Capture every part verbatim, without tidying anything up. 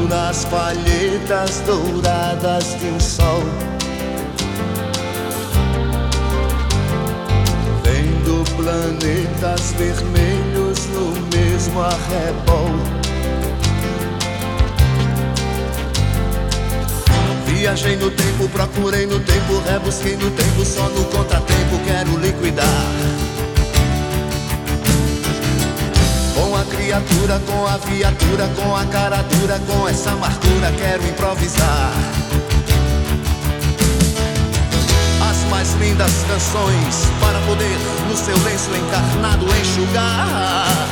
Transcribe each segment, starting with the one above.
nas palhetas douradas de um sol, vendo planetas vermelhos no mesmo arrebol. Viajei no tempo, procurei no tempo, rebusquei no tempo, só no contratempo quero liquidar. Com a criatura, com a viatura, com a cara dura, com essa amargura quero improvisar as mais lindas canções para poder no seu lenço encarnado enxugar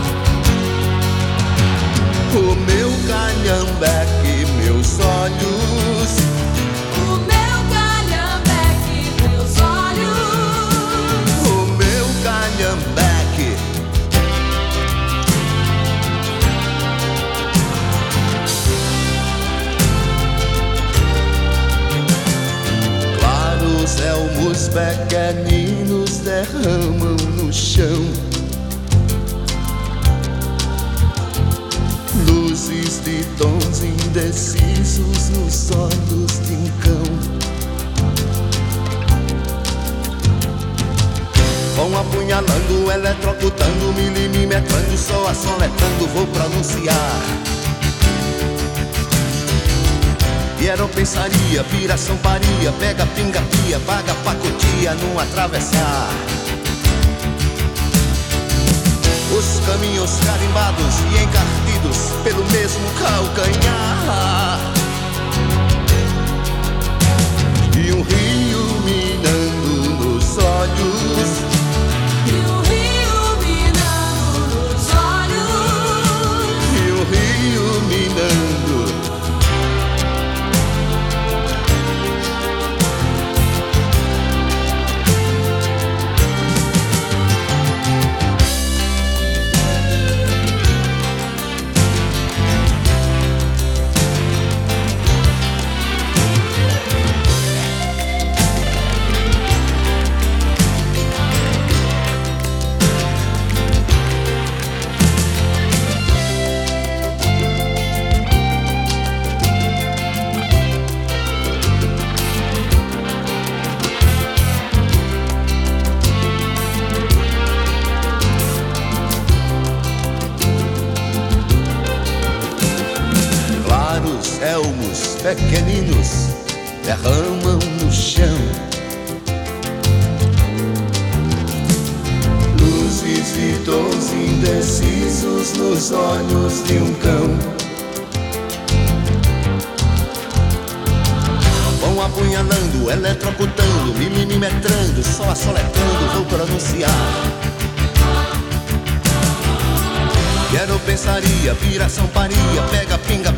o meu calhambeque, meus olhos. O meu calhambeque, meus olhos. O meu calhambeque. Claros elmos pequeninos derramam no chão luzes de tons indecisos nos olhos de um cão. Vão apunhalando, eletrocutando, milimimetrando, só assoletrando, vou pronunciar. Hieropensaria, piração paria, pega pinga pia, paga pacotia num atravessar os caminhos carimbados e encardidos pelo mesmo calcanhar, e um rio minando nos olhos. E o rio minando nos olhos. E o rio minando. Elmos pequeninos derramam no chão luzes e tons indecisos nos olhos de um cão. Vão apunhalando, eletrocutando, milimimetrando, só assoletrando, vou pronunciar. Hieropensaria, piração paria, pega pinga